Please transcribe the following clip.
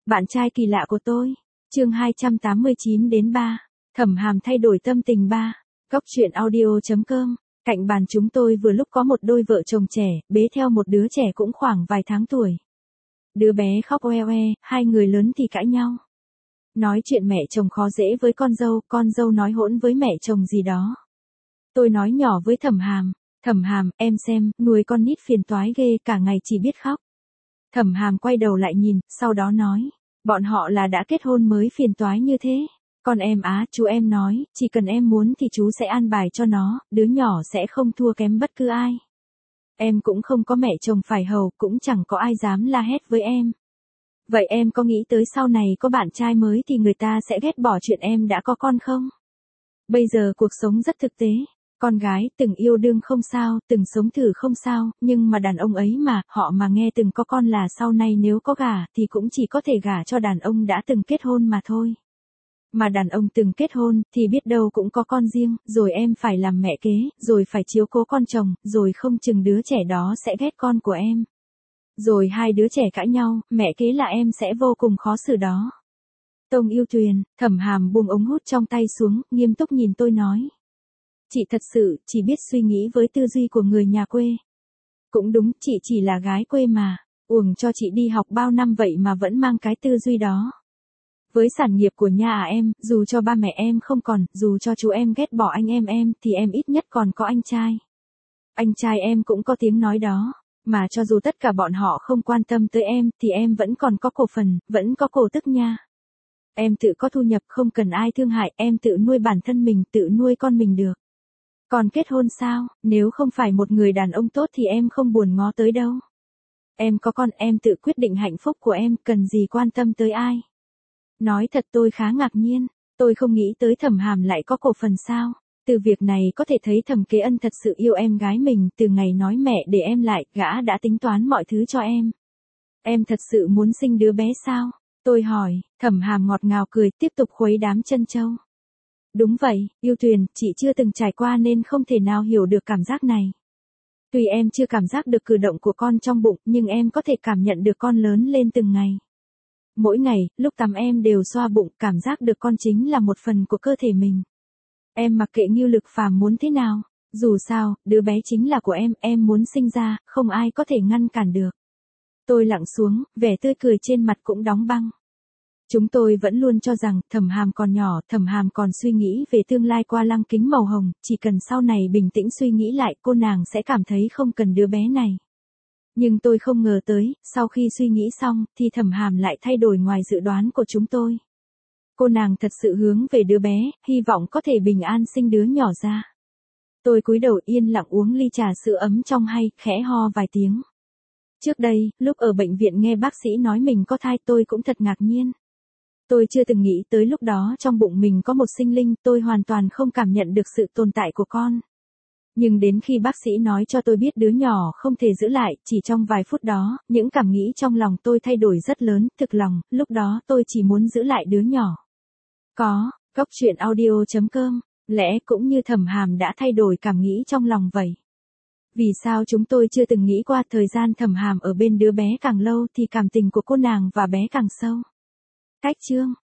Bạn trai kỳ lạ của tôi. Chương 289 đến 3. Thẩm Hàm thay đổi tâm tình 3. Góc truyện audio.com. Cạnh bàn chúng tôi vừa lúc có một đôi vợ chồng trẻ, bế theo một đứa trẻ cũng khoảng vài tháng tuổi. Đứa bé khóc oe oe, hai người lớn thì cãi nhau. Nói chuyện mẹ chồng khó dễ với con dâu nói hỗn với mẹ chồng gì đó. Tôi nói nhỏ với Thẩm Hàm, em xem, nuôi con nít phiền toái ghê, cả ngày chỉ biết khóc. Thẩm Hàm quay đầu lại nhìn, sau đó nói, bọn họ là đã kết hôn mới phiền toái như thế. Còn em chú em nói, chỉ cần em muốn thì chú sẽ an bài cho nó, đứa nhỏ sẽ không thua kém bất cứ ai. Em cũng không có mẹ chồng phải hầu, cũng chẳng có ai dám la hét với em. Vậy em có nghĩ tới sau này có bạn trai mới thì người ta sẽ ghét bỏ chuyện em đã có con không? Bây giờ cuộc sống rất thực tế. Con gái, từng yêu đương không sao, từng sống thử không sao, nhưng mà đàn ông ấy mà, họ mà nghe từng có con là sau này nếu có gả, thì cũng chỉ có thể gả cho đàn ông đã từng kết hôn mà thôi. Mà đàn ông từng kết hôn, thì biết đâu cũng có con riêng, rồi em phải làm mẹ kế, rồi phải chiếu cố con chồng, rồi không chừng đứa trẻ đó sẽ ghét con của em. Rồi hai đứa trẻ cãi nhau, mẹ kế là em sẽ vô cùng khó xử đó. Tông Yêu Tuyền, Thẩm Hàm buông ống hút trong tay xuống, nghiêm túc nhìn tôi nói. Chị thật sự, chỉ biết suy nghĩ với tư duy của người nhà quê. Cũng đúng, chị chỉ là gái quê mà, uổng cho chị đi học bao năm vậy mà vẫn mang cái tư duy đó. Với sản nghiệp của nhà em, dù cho ba mẹ em không còn, dù cho chú em ghét bỏ anh em, thì em ít nhất còn có anh trai. Anh trai em cũng có tiếng nói đó, mà cho dù tất cả bọn họ không quan tâm tới em, thì em vẫn còn có cổ phần, vẫn có cổ tức nha. Em tự có thu nhập không cần ai thương hại, em tự nuôi bản thân mình, tự nuôi con mình được. Còn kết hôn sao, nếu không phải một người đàn ông tốt thì em không buồn ngó tới đâu. Em có con, em tự quyết định hạnh phúc của em, cần gì quan tâm tới ai. Nói thật tôi khá ngạc nhiên, tôi không nghĩ tới Thẩm Hàm lại có cổ phần sao. Từ việc này có thể thấy Thẩm Kế Ân thật sự yêu em gái mình, từ ngày nói mẹ để em lại, gã đã tính toán mọi thứ cho em. Em thật sự muốn sinh đứa bé sao? Tôi hỏi, Thẩm Hàm ngọt ngào cười, tiếp tục khuấy đám chân châu. Đúng vậy, Yêu Tuyền, chị chưa từng trải qua nên không thể nào hiểu được cảm giác này. Tuy em chưa cảm giác được cử động của con trong bụng, nhưng em có thể cảm nhận được con lớn lên từng ngày. Mỗi ngày, lúc tắm em đều xoa bụng, cảm giác được con chính là một phần của cơ thể mình. Em mặc kệ Ngưu Lực Phàm muốn thế nào, dù sao, đứa bé chính là của em muốn sinh ra, không ai có thể ngăn cản được. Tôi lặng xuống, vẻ tươi cười trên mặt cũng đóng băng. Chúng tôi vẫn luôn cho rằng, Thẩm Hàm còn nhỏ, Thẩm Hàm còn suy nghĩ về tương lai qua lăng kính màu hồng, chỉ cần sau này bình tĩnh suy nghĩ lại, cô nàng sẽ cảm thấy không cần đứa bé này. Nhưng tôi không ngờ tới, sau khi suy nghĩ xong, thì Thẩm Hàm lại thay đổi ngoài dự đoán của chúng tôi. Cô nàng thật sự hướng về đứa bé, hy vọng có thể bình an sinh đứa nhỏ ra. Tôi cúi đầu yên lặng uống ly trà sữa ấm trong hay, khẽ ho vài tiếng. Trước đây, lúc ở bệnh viện nghe bác sĩ nói mình có thai tôi cũng thật ngạc nhiên. Tôi chưa từng nghĩ tới lúc đó trong bụng mình có một sinh linh, tôi hoàn toàn không cảm nhận được sự tồn tại của con. Nhưng đến khi bác sĩ nói cho tôi biết đứa nhỏ không thể giữ lại, chỉ trong vài phút đó, những cảm nghĩ trong lòng tôi thay đổi rất lớn, thực lòng, lúc đó tôi chỉ muốn giữ lại đứa nhỏ. Góc truyện audio.com, lẽ cũng như Thẩm Hàm đã thay đổi cảm nghĩ trong lòng vậy. Vì sao chúng tôi chưa từng nghĩ qua thời gian Thẩm Hàm ở bên đứa bé càng lâu thì cảm tình của cô nàng và bé càng sâu. Cách chương